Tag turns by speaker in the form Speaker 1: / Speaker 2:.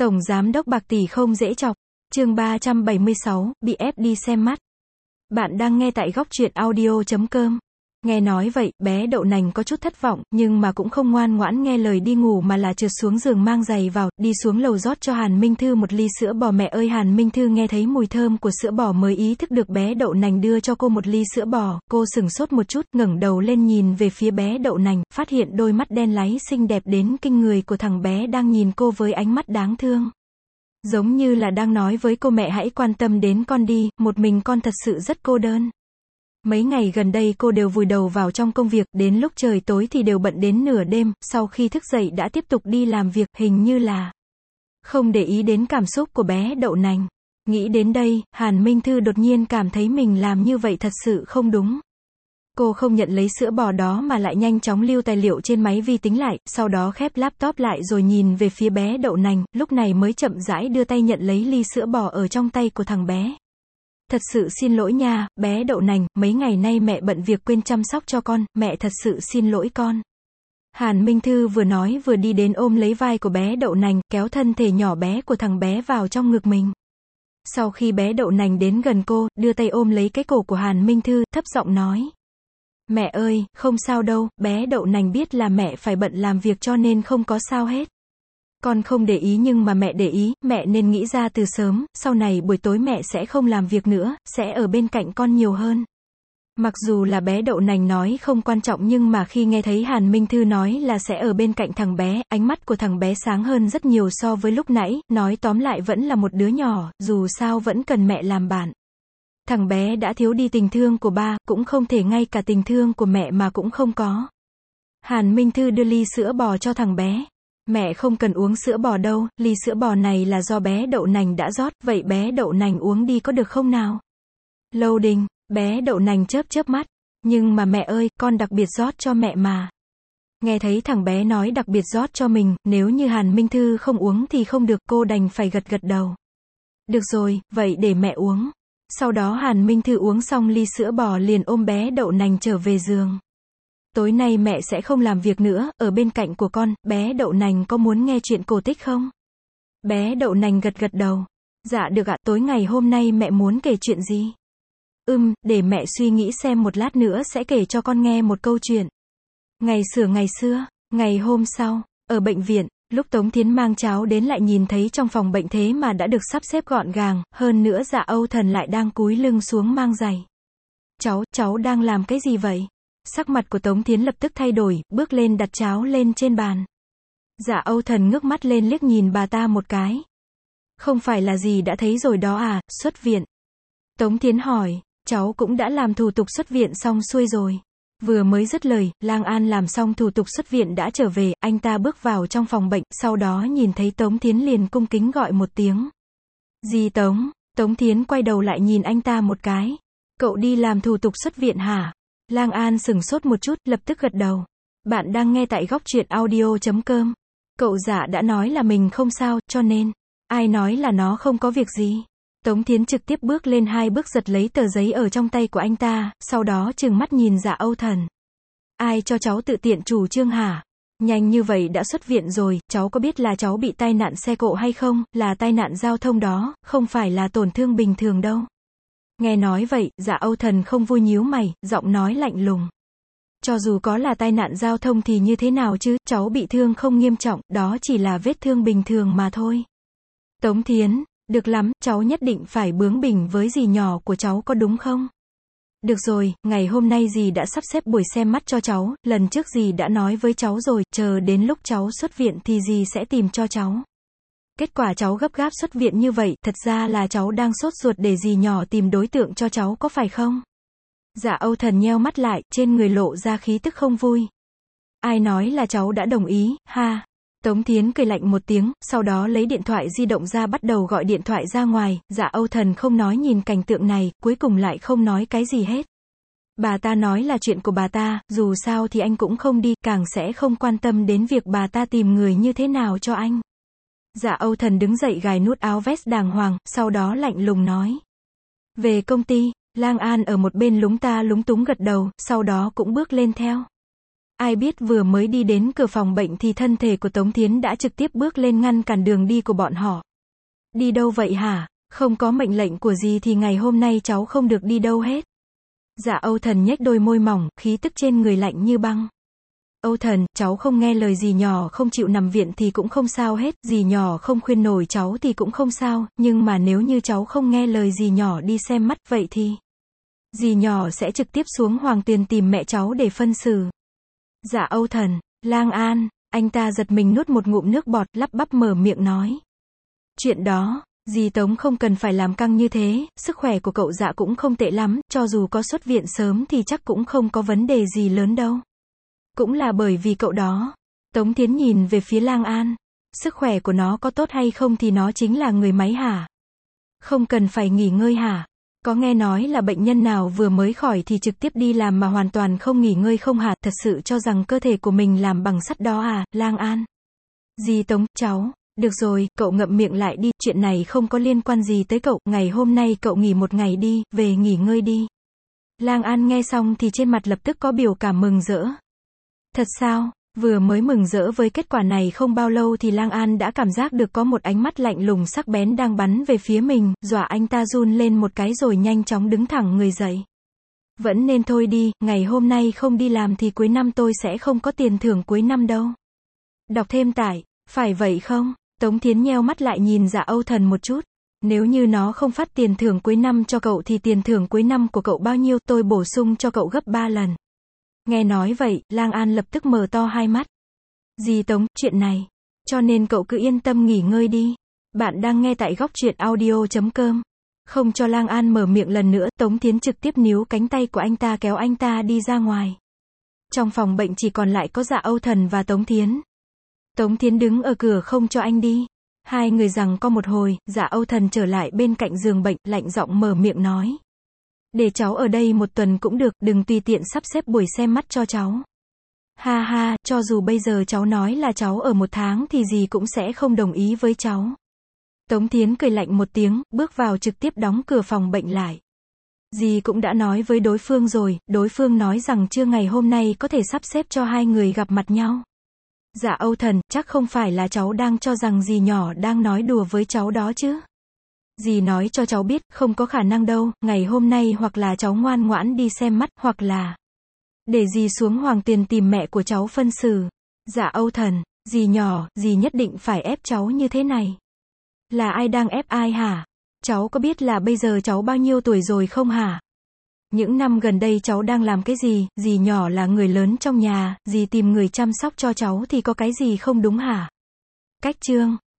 Speaker 1: Tổng giám đốc bạc tỷ không dễ chọc. Chương 376, bị ép đi xem mắt. Bạn đang nghe tại góc truyện audio.com. Nghe nói vậy, bé đậu nành có chút thất vọng, nhưng mà cũng không ngoan ngoãn nghe lời đi ngủ mà là trượt xuống giường mang giày vào, đi xuống lầu rót cho Hàn Minh Thư một ly sữa bò. Mẹ ơi! Hàn Minh Thư nghe thấy mùi thơm của sữa bò mới ý thức được bé đậu nành đưa cho cô một ly sữa bò, cô sửng sốt một chút, ngẩng đầu lên nhìn về phía bé đậu nành, phát hiện đôi mắt đen láy xinh đẹp đến kinh người của thằng bé đang nhìn cô với ánh mắt đáng thương. Giống như là đang nói với cô mẹ hãy quan tâm đến con đi, một mình con thật sự rất cô đơn. Mấy ngày gần đây cô đều vùi đầu vào trong công việc, đến lúc trời tối thì đều bận đến nửa đêm, sau khi thức dậy đã tiếp tục đi làm việc, hình như là không để ý đến cảm xúc của bé đậu nành. Nghĩ đến đây, Hàn Minh Thư đột nhiên cảm thấy mình làm như vậy thật sự không đúng. Cô không nhận lấy sữa bò đó mà lại nhanh chóng lưu tài liệu trên máy vi tính lại, sau đó khép laptop lại rồi nhìn về phía bé đậu nành, lúc này mới chậm rãi đưa tay nhận lấy ly sữa bò ở trong tay của thằng bé. Thật sự xin lỗi nha, bé đậu nành, mấy ngày nay mẹ bận việc quên chăm sóc cho con, mẹ thật sự xin lỗi con. Hàn Minh Thư vừa nói vừa đi đến ôm lấy vai của bé đậu nành, kéo thân thể nhỏ bé của thằng bé vào trong ngực mình. Sau khi bé đậu nành đến gần cô, đưa tay ôm lấy cái cổ của Hàn Minh Thư, thấp giọng nói. Mẹ ơi, không sao đâu, bé đậu nành biết là mẹ phải bận làm việc cho nên không có sao hết. Con không để ý nhưng mà mẹ để ý, mẹ nên nghĩ ra từ sớm, sau này buổi tối mẹ sẽ không làm việc nữa, sẽ ở bên cạnh con nhiều hơn. Mặc dù là bé đậu nành nói không quan trọng nhưng mà khi nghe thấy Hàn Minh Thư nói là sẽ ở bên cạnh thằng bé, ánh mắt của thằng bé sáng hơn rất nhiều so với lúc nãy, nói tóm lại vẫn là một đứa nhỏ, dù sao vẫn cần mẹ làm bạn. Thằng bé đã thiếu đi tình thương của ba, cũng không thể ngay cả tình thương của mẹ mà cũng không có. Hàn Minh Thư đưa ly sữa bò cho thằng bé. Mẹ không cần uống sữa bò đâu, ly sữa bò này là do bé đậu nành đã rót, vậy bé đậu nành uống đi có được không nào? Loading, bé đậu nành chớp chớp mắt. Nhưng mà mẹ ơi, con đặc biệt rót cho mẹ mà. Nghe thấy thằng bé nói đặc biệt rót cho mình, nếu như Hàn Minh Thư không uống thì không được, cô đành phải gật gật đầu. Được rồi, vậy để mẹ uống. Sau đó Hàn Minh Thư uống xong ly sữa bò liền ôm bé đậu nành trở về giường. Tối nay mẹ sẽ không làm việc nữa, ở bên cạnh của con, bé đậu nành có muốn nghe chuyện cổ tích không? Bé đậu nành gật gật đầu. Dạ được ạ, tối ngày hôm nay mẹ muốn kể chuyện gì? Để mẹ suy nghĩ xem một lát nữa sẽ kể cho con nghe một câu chuyện. Ngày xưa, ngày hôm sau, ở bệnh viện, lúc Tống Thiến mang cháu đến lại nhìn thấy trong phòng bệnh thế mà đã được sắp xếp gọn gàng, hơn nữa Dạ Âu Thần lại đang cúi lưng xuống mang giày. Cháu đang làm cái gì vậy? Sắc mặt của Tống Thiến lập tức thay đổi, bước lên đặt cháo lên trên bàn. Dạ Âu Thần ngước mắt lên liếc nhìn bà ta một cái. Không phải là gì đã thấy rồi đó à, xuất viện. Tống Thiến hỏi, cháu cũng đã làm thủ tục xuất viện xong xuôi rồi. Vừa mới dứt lời, Lang An làm xong thủ tục xuất viện đã trở về, anh ta bước vào trong phòng bệnh, sau đó nhìn thấy Tống Thiến liền cung kính gọi một tiếng. Dì Tống, Tống Thiến quay đầu lại nhìn anh ta một cái. Cậu đi làm thủ tục xuất viện hả? Lang An sửng sốt một chút, lập tức gật đầu. Bạn đang nghe tại góc truyện audio.com. Cậu Dạ đã nói là mình không sao, cho nên, ai nói là nó không có việc gì. Tống Thiến trực tiếp bước lên 2 bước giật lấy tờ giấy ở trong tay của anh ta, sau đó trừng mắt nhìn Dạ Âu Thần. Ai cho cháu tự tiện chủ trương hả? Nhanh như vậy đã xuất viện rồi, cháu có biết là cháu bị tai nạn xe cộ hay không, là tai nạn giao thông đó, không phải là tổn thương bình thường đâu. Nghe nói vậy, Dạ Âu Thần không vui nhíu mày, giọng nói lạnh lùng. Cho dù có là tai nạn giao thông thì như thế nào chứ, cháu bị thương không nghiêm trọng, đó chỉ là vết thương bình thường mà thôi. Tống Thiến, được lắm, cháu nhất định phải bướng bỉnh với dì nhỏ của cháu có đúng không? Được rồi, ngày hôm nay dì đã sắp xếp buổi xem mắt cho cháu, lần trước dì đã nói với cháu rồi, chờ đến lúc cháu xuất viện thì dì sẽ tìm cho cháu. Kết quả cháu gấp gáp xuất viện như vậy, thật ra là cháu đang sốt ruột để dì nhỏ tìm đối tượng cho cháu có phải không? Dạ Âu Thần nheo mắt lại, trên người lộ ra khí tức không vui. Ai nói là cháu đã đồng ý, ha? Tống Thiến cười lạnh một tiếng, sau đó lấy điện thoại di động ra bắt đầu gọi điện thoại ra ngoài, Dạ Âu Thần không nói nhìn cảnh tượng này, cuối cùng lại không nói cái gì hết. Bà ta nói là chuyện của bà ta, dù sao thì anh cũng không đi, càng sẽ không quan tâm đến việc bà ta tìm người như thế nào cho anh. Dạ Âu Thần đứng dậy gài nút áo vest đàng hoàng, sau đó lạnh lùng nói. Về công ty, Lang An ở một bên lúng ta lúng túng gật đầu, sau đó cũng bước lên theo. Ai biết vừa mới đi đến cửa phòng bệnh thì thân thể của Tống Thiến đã trực tiếp bước lên ngăn cản đường đi của bọn họ. Đi đâu vậy hả? Không có mệnh lệnh của dì thì ngày hôm nay cháu không được đi đâu hết. Dạ Âu Thần nhếch đôi môi mỏng, khí tức trên người lạnh như băng. Âu Thần, cháu không nghe lời dì nhỏ không chịu nằm viện thì cũng không sao hết, dì nhỏ không khuyên nổi cháu thì cũng không sao, nhưng mà nếu như cháu không nghe lời dì nhỏ đi xem mắt vậy thì dì nhỏ sẽ trực tiếp xuống Hoàng Tuyền tìm mẹ cháu để phân xử. Dạ Âu Thần, Lang An, anh ta giật mình nuốt một ngụm nước bọt, lắp bắp mở miệng nói. Chuyện đó, dì Tống không cần phải làm căng như thế, sức khỏe của cậu Dạ cũng không tệ lắm, cho dù có xuất viện sớm thì chắc cũng không có vấn đề gì lớn đâu. Cũng là bởi vì cậu đó. Tống Thiến nhìn về phía Lang An. Sức khỏe của nó có tốt hay không thì nó chính là người máy hả? Không cần phải nghỉ ngơi hả? Có nghe nói là bệnh nhân nào vừa mới khỏi thì trực tiếp đi làm mà hoàn toàn không nghỉ ngơi không hả? Thật sự cho rằng cơ thể của mình làm bằng sắt đó à, Lang An? Dì Tống, cháu. Được rồi, cậu ngậm miệng lại đi, chuyện này không có liên quan gì tới cậu, ngày hôm nay cậu nghỉ một ngày đi, về nghỉ ngơi đi. Lang An nghe xong thì trên mặt lập tức có biểu cảm mừng rỡ. Thật sao? Vừa mới mừng rỡ với kết quả này không bao lâu thì Lang An đã cảm giác được có một ánh mắt lạnh lùng sắc bén đang bắn về phía mình, dọa anh ta run lên một cái rồi nhanh chóng đứng thẳng người dậy. Vẫn nên thôi đi, ngày hôm nay không đi làm thì cuối năm tôi sẽ không có tiền thưởng cuối năm đâu. Đọc thêm tải, phải vậy không? Tống Thiến nheo mắt lại nhìn Dạ Âu Thần một chút. Nếu như nó không phát tiền thưởng cuối năm cho cậu thì tiền thưởng cuối năm của cậu bao nhiêu, tôi bổ sung cho cậu gấp 3 lần. Nghe nói vậy, Lang An lập tức mở to hai mắt. Dì Tống, chuyện này. Cho nên cậu cứ yên tâm nghỉ ngơi đi. Bạn đang nghe tại góc truyện audio.com. Không cho Lang An mở miệng lần nữa, Tống Thiến trực tiếp níu cánh tay của anh ta kéo anh ta đi ra ngoài. Trong phòng bệnh chỉ còn lại có Dạ Âu Thần và Tống Thiến. Tống Thiến đứng ở cửa không cho anh đi. Hai người giằng co một hồi, Dạ Âu Thần trở lại bên cạnh giường bệnh, lạnh giọng mở miệng nói. Để cháu ở đây một tuần cũng được, đừng tùy tiện sắp xếp buổi xem mắt cho cháu. Ha ha, cho dù bây giờ cháu nói là cháu ở một tháng thì dì cũng sẽ không đồng ý với cháu. Tống Thiến cười lạnh một tiếng, bước vào trực tiếp đóng cửa phòng bệnh lại. Dì cũng đã nói với đối phương rồi, đối phương nói rằng trưa ngày hôm nay có thể sắp xếp cho hai người gặp mặt nhau. Dạ Âu Thần, chắc không phải là cháu đang cho rằng dì nhỏ đang nói đùa với cháu đó chứ? Dì nói cho cháu biết, không có khả năng đâu, ngày hôm nay hoặc là cháu ngoan ngoãn đi xem mắt, hoặc là để dì xuống Hoàng Tuyền tìm mẹ của cháu phân xử. Dạ Âu Thần, dì nhỏ, dì nhất định phải ép cháu như thế này. Là ai đang ép ai hả? Cháu có biết là bây giờ cháu bao nhiêu tuổi rồi không hả? Những năm gần đây cháu đang làm cái gì? Dì nhỏ là người lớn trong nhà, dì tìm người chăm sóc cho cháu thì có cái gì không đúng hả? Cách chương